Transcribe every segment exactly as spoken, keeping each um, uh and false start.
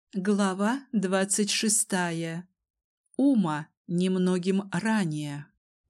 Глава двадцать шестая. Ума немногим ранее.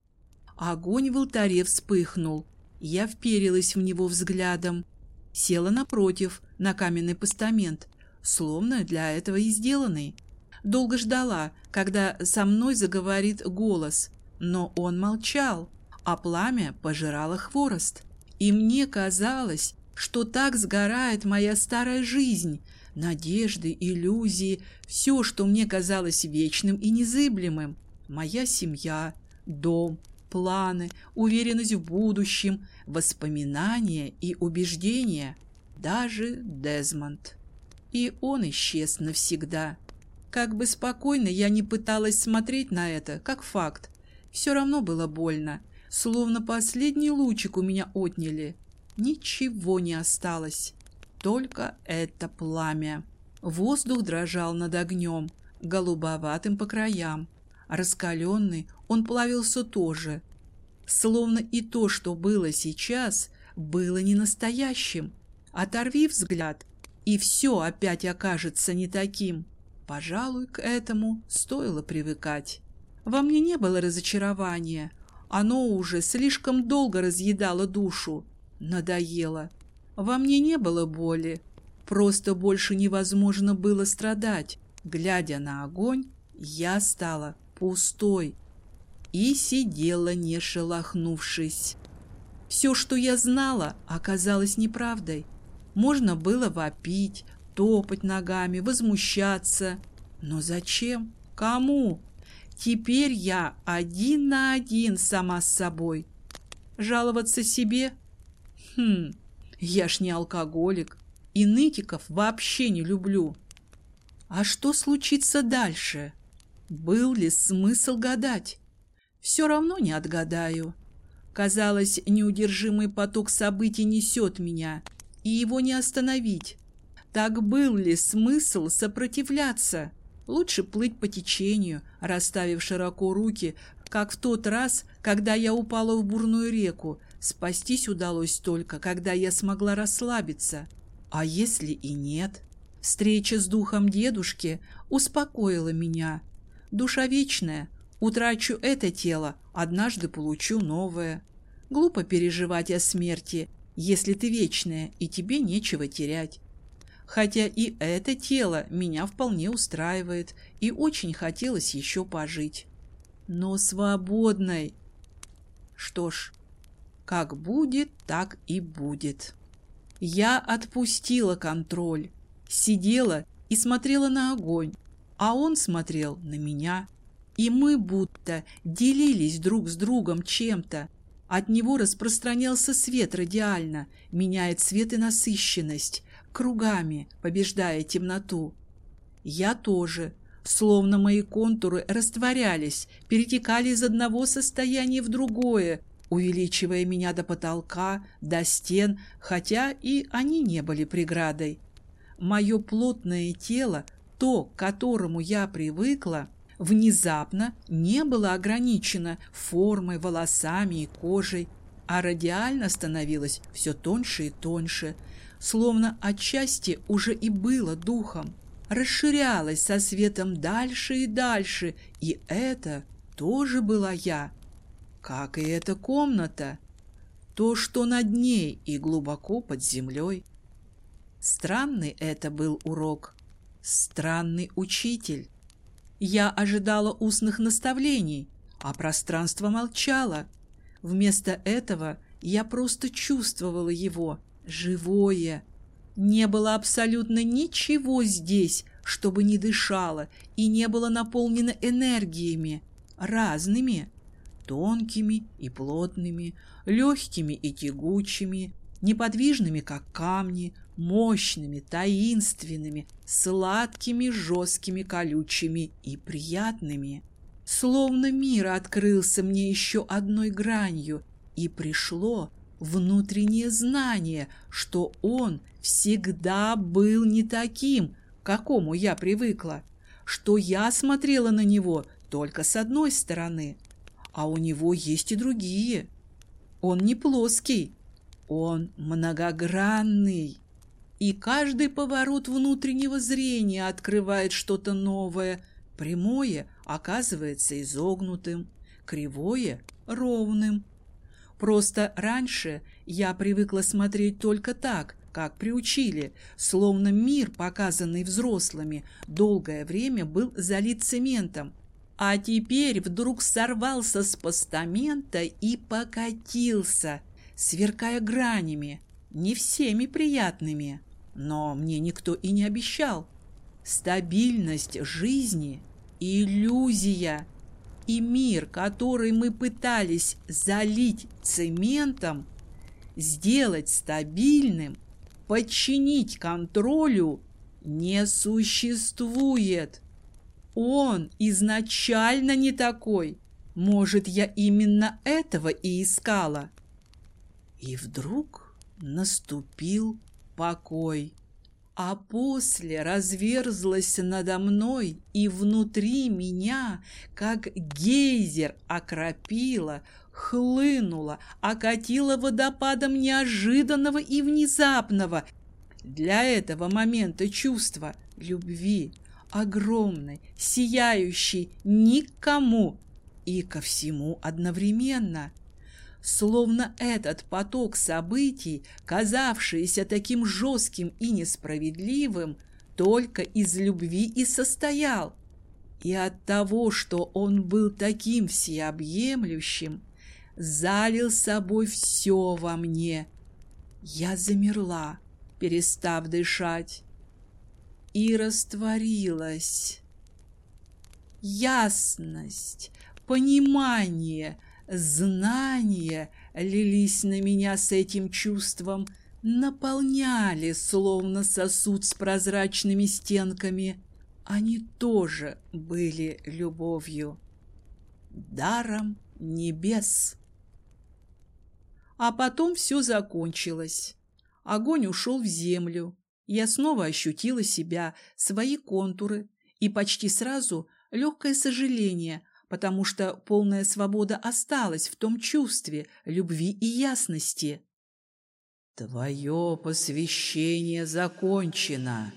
Огонь в алтаре вспыхнул. Я вперилась в него взглядом. Села напротив, на каменный постамент, словно для этого и сделанный. Долго ждала, когда со мной заговорит голос, но он молчал, а пламя пожирало хворост. И мне казалось, что так сгорает моя старая жизнь, надежды, иллюзии, все, что мне казалось вечным и незыблемым. Моя семья, дом, планы, уверенность в будущем, воспоминания и убеждения, даже Дезмонд. И он исчез навсегда. Как бы спокойно я ни пыталась смотреть на это, как факт, все равно было больно, словно последний лучик у меня отняли. Ничего не осталось, только это пламя. Воздух дрожал над огнем, голубоватым по краям. Раскаленный он плавился тоже, словно и то, что было сейчас, было не настоящим. Оторви взгляд, и все опять окажется не таким. Пожалуй, к этому стоило привыкать. Во мне не было разочарования, оно уже слишком долго разъедало душу. Надоело. Во мне не было боли. Просто больше невозможно было страдать. Глядя на огонь, я стала пустой и сидела, не шелохнувшись. Все, что я знала, оказалось неправдой. Можно было вопить, топать ногами, возмущаться. Но зачем? Кому? Теперь я один на один сама с собой. Жаловаться себе? Хм, я ж не алкоголик, и нытиков вообще не люблю. А что случится дальше? Был ли смысл гадать? Все равно не отгадаю. Казалось, неудержимый поток событий несет меня, и его не остановить. Так был ли смысл сопротивляться? Лучше плыть по течению, расставив широко руки, как в тот раз, когда я упала в бурную реку. Спастись удалось только, когда я смогла расслабиться. А если и нет? Встреча с духом дедушки успокоила меня. Душа вечная. Утрачу это тело, однажды получу новое. Глупо переживать о смерти, если ты вечная, и тебе нечего терять. Хотя и это тело меня вполне устраивает, и очень хотелось еще пожить. Но свободной. Что ж, как будет, так и будет. Я отпустила контроль, сидела и смотрела на огонь, а он смотрел на меня. И мы будто делились друг с другом чем-то. От него распространялся свет радиально, меняя цвет и насыщенность, кругами побеждая темноту. Я тоже, словно мои контуры растворялись, перетекали из одного состояния в другое, увеличивая меня до потолка, до стен, хотя и они не были преградой. Мое плотное тело, то, к которому я привыкла, внезапно не было ограничено формой, волосами и кожей, а радиально становилось все тоньше и тоньше, словно отчасти уже и было духом, расширялось со светом дальше и дальше, и это тоже была я. Как и эта комната, то, что над ней и глубоко под землей. Странный это был урок, странный учитель. Я ожидала устных наставлений, а пространство молчало. Вместо этого я просто чувствовала его, живое. Не было абсолютно ничего здесь, чтобы не дышало и не было наполнено энергиями, разными, тонкими и плотными, легкими и тягучими, неподвижными, как камни, мощными, таинственными, сладкими, жесткими, колючими и приятными. Словно мир открылся мне еще одной гранью, и пришло внутреннее знание, что он всегда был не таким, к какому я привыкла, что я смотрела на него только с одной стороны, а у него есть и другие. Он не плоский, он многогранный. И каждый поворот внутреннего зрения открывает что-то новое. Прямое оказывается изогнутым, кривое – ровным. Просто раньше я привыкла смотреть только так, как приучили, словно мир, показанный взрослыми, долгое время был залит цементом, а теперь вдруг сорвался с постамента и покатился, сверкая гранями, не всеми приятными, но мне никто и не обещал. Стабильность жизни – иллюзия. И мир, который мы пытались залить цементом, сделать стабильным, подчинить контролю, не существует. Он изначально не такой. Может, я именно этого и искала. И вдруг наступил покой. А после разверзлась надо мной и внутри меня, как гейзер, окропила, хлынула, окатила водопадом неожиданного и внезапного для этого момента чувства любви, огромной, сияющей никому и ко всему одновременно. Словно этот поток событий, казавшийся таким жестким и несправедливым, только из любви и состоял. И от того, что он был таким всеобъемлющим, залил собой все во мне. Я замерла, перестав дышать, и растворилась. Ясность, понимание, знания лились на меня с этим чувством, наполняли, словно сосуд с прозрачными стенками. Они тоже были любовью, даром небес. А потом все закончилось. Огонь ушел в землю. Я снова ощутила себя, свои контуры, и почти сразу легкое сожаление, потому что полная свобода осталась в том чувстве любви и ясности. Твое посвящение закончено.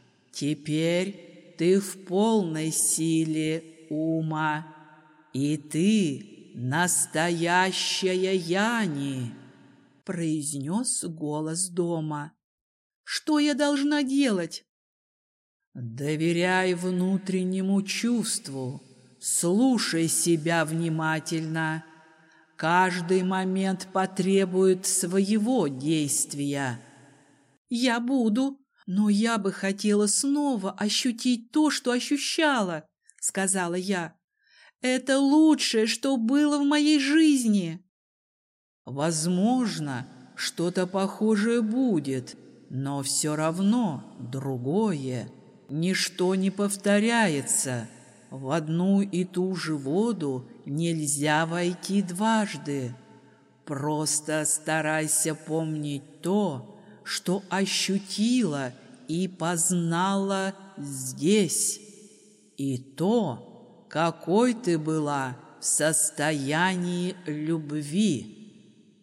Теперь ты в полной силе ума, и ты настоящая Яни, произнес голос дома. Что я должна делать? Доверяй внутреннему чувству. Слушай себя внимательно. Каждый момент потребует своего действия. Я буду, но я бы хотела снова ощутить то, что ощущала, сказала я. Это лучшее, что было в моей жизни. Возможно, что-то похожее будет, но все равно другое. Ничто не повторяется. В одну и ту же воду нельзя войти дважды. Просто старайся помнить то, что ощутила и познала здесь, и то, какой ты была в состоянии любви.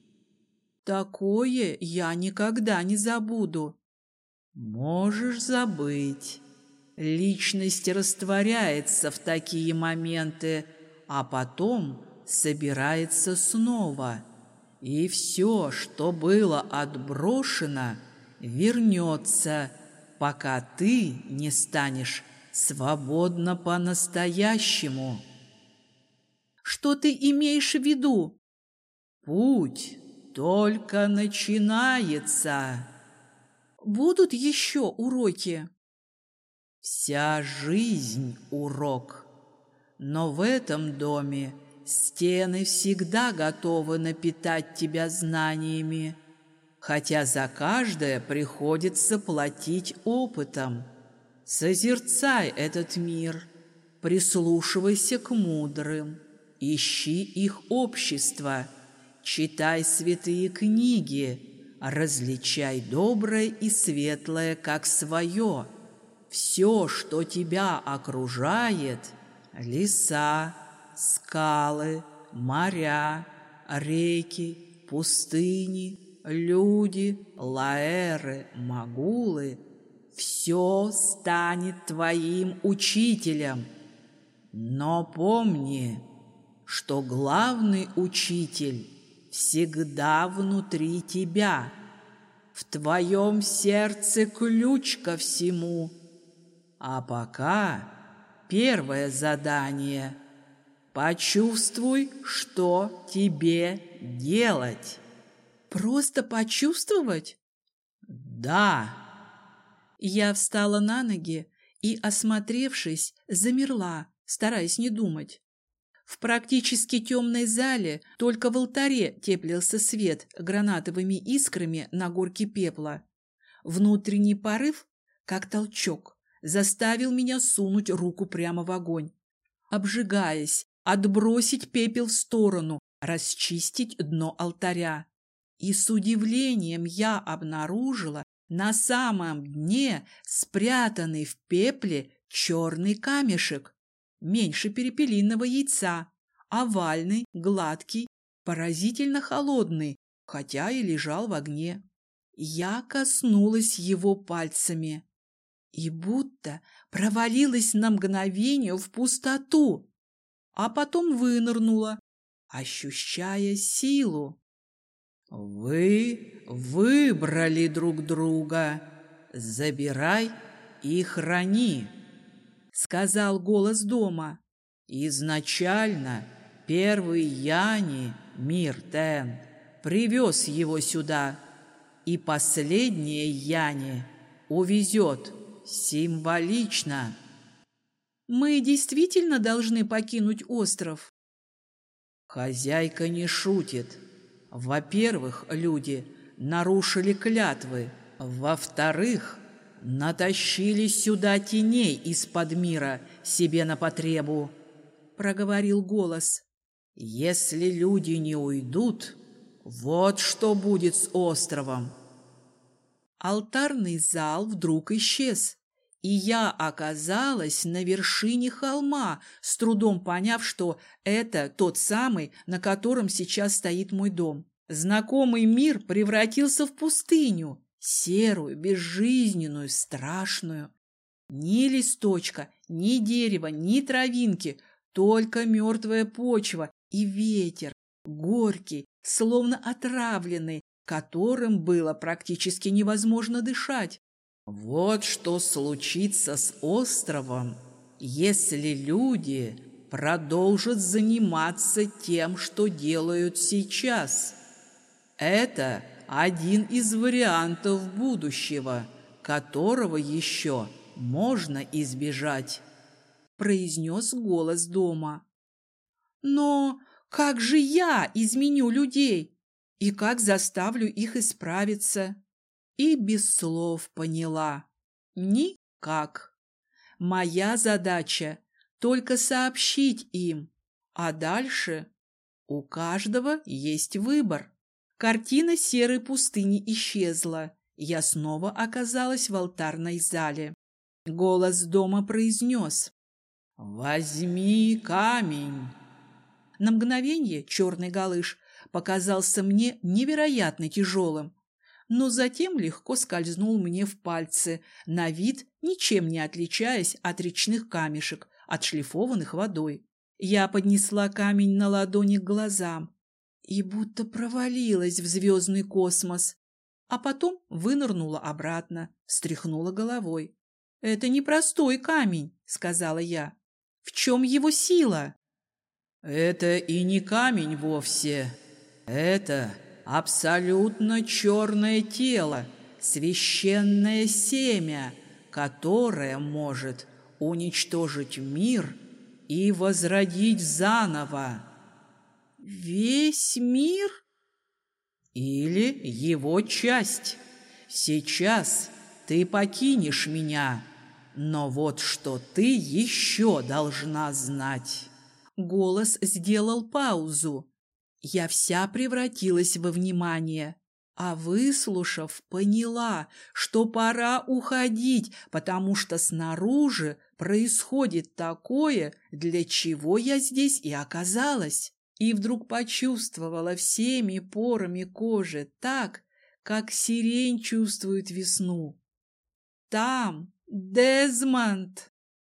Такое я никогда не забуду. Можешь забыть. Личность растворяется в такие моменты, а потом собирается снова. И все, что было отброшено, вернется, пока ты не станешь свободна по-настоящему. Что ты имеешь в виду? Путь только начинается. Будут еще уроки? Вся жизнь – урок. Но в этом доме стены всегда готовы напитать тебя знаниями, хотя за каждое приходится платить опытом. Созерцай этот мир, прислушивайся к мудрым, ищи их общество, читай святые книги, различай доброе и светлое как свое. Все, что тебя окружает – леса, скалы, моря, реки, пустыни, люди, лаэры, магулы – все станет твоим учителем. Но помни, что главный учитель всегда внутри тебя. В твоем сердце ключ ко всему. А пока первое задание – почувствуй, что тебе делать. Просто почувствовать? Да. Я встала на ноги и, осмотревшись, замерла, стараясь не думать. В практически темной зале только в алтаре теплился свет гранатовыми искрами на горке пепла. Внутренний порыв, как толчок, заставил меня сунуть руку прямо в огонь. Обжигаясь, отбросить пепел в сторону, расчистить дно алтаря. И с удивлением я обнаружила на самом дне спрятанный в пепле черный камешек. Меньше перепелиного яйца, овальный, гладкий, поразительно холодный, хотя и лежал в огне. Я коснулась его пальцами и будто провалилась на мгновение в пустоту, а потом вынырнула, ощущая силу. «Вы выбрали друг друга. Забирай и храни», — сказал голос дома. «Изначально первый Яни, Миртен, привез его сюда, и последнее Яни увезет символично». «Мы действительно должны покинуть остров?» «Хозяйка не шутит. Во-первых, люди нарушили клятвы. Во-вторых, натащили сюда теней из-под мира себе на потребу», — проговорил голос. «Если люди не уйдут, вот что будет с островом». Алтарный зал вдруг исчез, и я оказалась на вершине холма, с трудом поняв, что это тот самый, на котором сейчас стоит мой дом. Знакомый мир превратился в пустыню, серую, безжизненную, страшную. Ни листочка, ни дерева, ни травинки, только мертвая почва и ветер, горький, словно отравленный, которым было практически невозможно дышать. Вот что случится с островом, если люди продолжат заниматься тем, что делают сейчас. Это один из вариантов будущего, которого еще можно избежать, произнес голос дома. Но как же я изменю людей? И как заставлю их исправиться? И без слов поняла. Никак. Моя задача только сообщить им, а дальше у каждого есть выбор. Картина серой пустыни исчезла. Я снова оказалась в алтарной зале. Голос дома произнес: «Возьми камень». На мгновение черный галыш показался мне невероятно тяжелым, но затем легко скользнул мне в пальцы, на вид ничем не отличаясь от речных камешек, отшлифованных водой. Я поднесла камень на ладони к глазам и будто провалилась в звездный космос, а потом вынырнула обратно, встряхнула головой. «Это не простой камень», — сказала я. «В чем его сила?» «Это и не камень вовсе. Это абсолютно черное тело, священное семя, которое может уничтожить мир и возродить заново». «Весь мир?» «Или его часть. Сейчас ты покинешь меня, но вот что ты еще должна знать». Голос сделал паузу. Я вся превратилась во внимание, а выслушав, поняла, что пора уходить, потому что снаружи происходит такое, для чего я здесь и оказалась. И вдруг почувствовала всеми порами кожи так, как сирень чувствует весну. Там Дезмонд!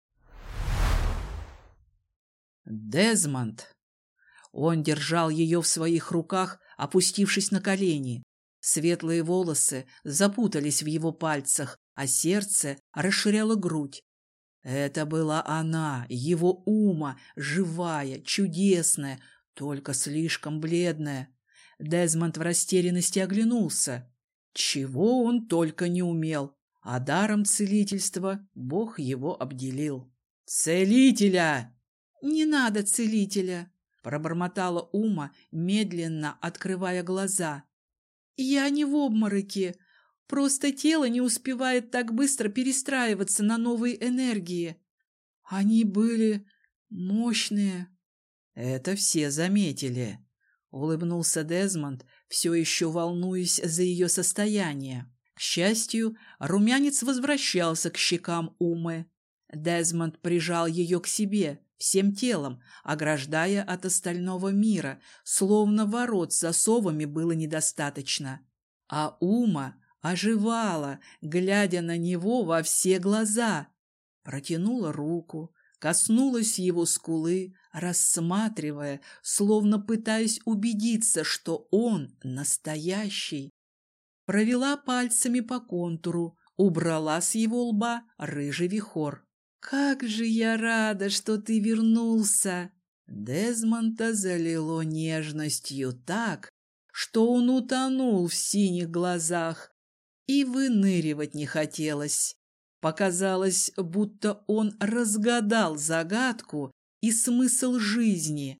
Дезмонд! Он держал ее в своих руках, опустившись на колени. Светлые волосы запутались в его пальцах, а сердце расширяло грудь. Это была она, его Ума, живая, чудесная, только слишком бледная. Дезмонд в растерянности оглянулся. Чего он только не умел, а даром целительства Бог его обделил. «Целителя!» «Не надо целителя!» — пробормотала Ума, медленно открывая глаза. «Я не в обмороке. Просто тело не успевает так быстро перестраиваться на новые энергии. Они были мощные». «Это все заметили», — улыбнулся Дезмонд, все еще волнуясь за ее состояние. К счастью, румянец возвращался к щекам Умы. Дезмонд прижал ее к себе всем телом, ограждая от остального мира, словно ворот с засовами было недостаточно. А Ума оживала, глядя на него во все глаза. Протянула руку, коснулась его скулы, рассматривая, словно пытаясь убедиться, что он настоящий. Провела пальцами по контуру, убрала с его лба рыжий вихор. «Как же я рада, что ты вернулся!» Дезмонда залило нежностью так, что он утонул в синих глазах, и выныривать не хотелось. Показалось, будто он разгадал загадку и смысл жизни.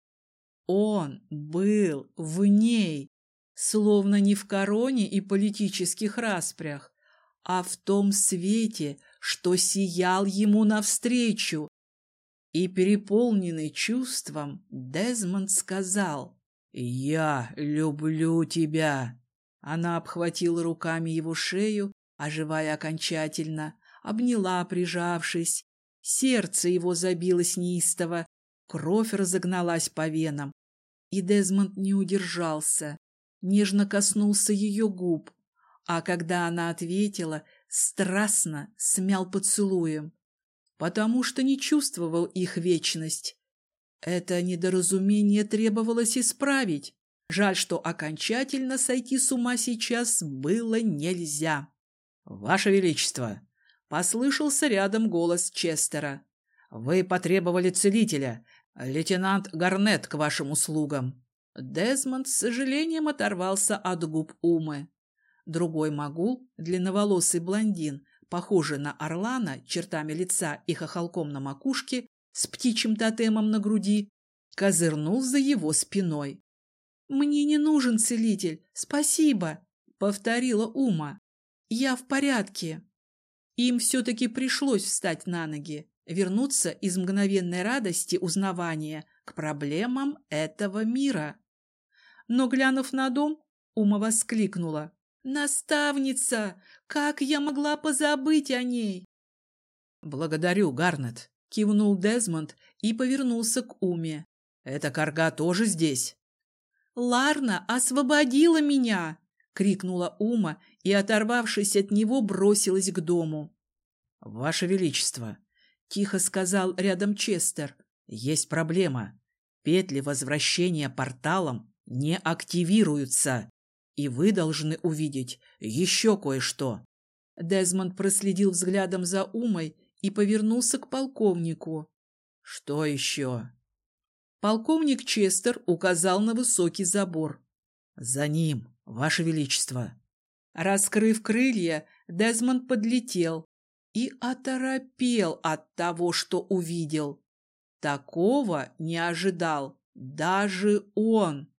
Он был в ней, словно не в короне и политических распрях, а в том свете, что сиял ему навстречу. И, переполненный чувством, Дезмонд сказал: «Я люблю тебя». Она обхватила руками его шею, оживая окончательно, обняла, прижавшись. Сердце его забилось неистово, кровь разогналась по венам. И Дезмонд не удержался, нежно коснулся ее губ, а когда она ответила, страстно смял поцелуем, потому что не чувствовал их вечность. Это недоразумение требовалось исправить. Жаль, что окончательно сойти с ума сейчас было нельзя. «Ваше Величество!» — послышался рядом голос Честера. «Вы потребовали целителя. Лейтенант Гарнет к вашим услугам». Дезмонд с сожалением оторвался от губ Умы. Другой могул, длинноволосый блондин, похожий на орлана чертами лица и хохолком на макушке, с птичьим тотемом на груди, козырнул за его спиной. «Мне не нужен целитель, спасибо», — повторила Ума. «Я в порядке». Им все-таки пришлось встать на ноги, вернуться из мгновенной радости узнавания к проблемам этого мира. Но, глянув на дом, Ума воскликнула: «Наставница! Как я могла позабыть о ней?» «Благодарю, Гарнет», — кивнул Дезмонд и повернулся к Уме. «Эта карга тоже здесь?» «Ларна освободила меня!» — крикнула Ума и, оторвавшись от него, бросилась к дому. «Ваше Величество!» — тихо сказал рядом Честер. «Есть проблема. Петли возвращения порталом не активируются, и вы должны увидеть еще кое-что». Дезмонд проследил взглядом за Умой и повернулся к полковнику. «Что еще?» Полковник Честер указал на высокий забор. «За ним, Ваше Величество!» Раскрыв крылья, Дезмонд подлетел и оторопел от того, что увидел. Такого не ожидал даже он.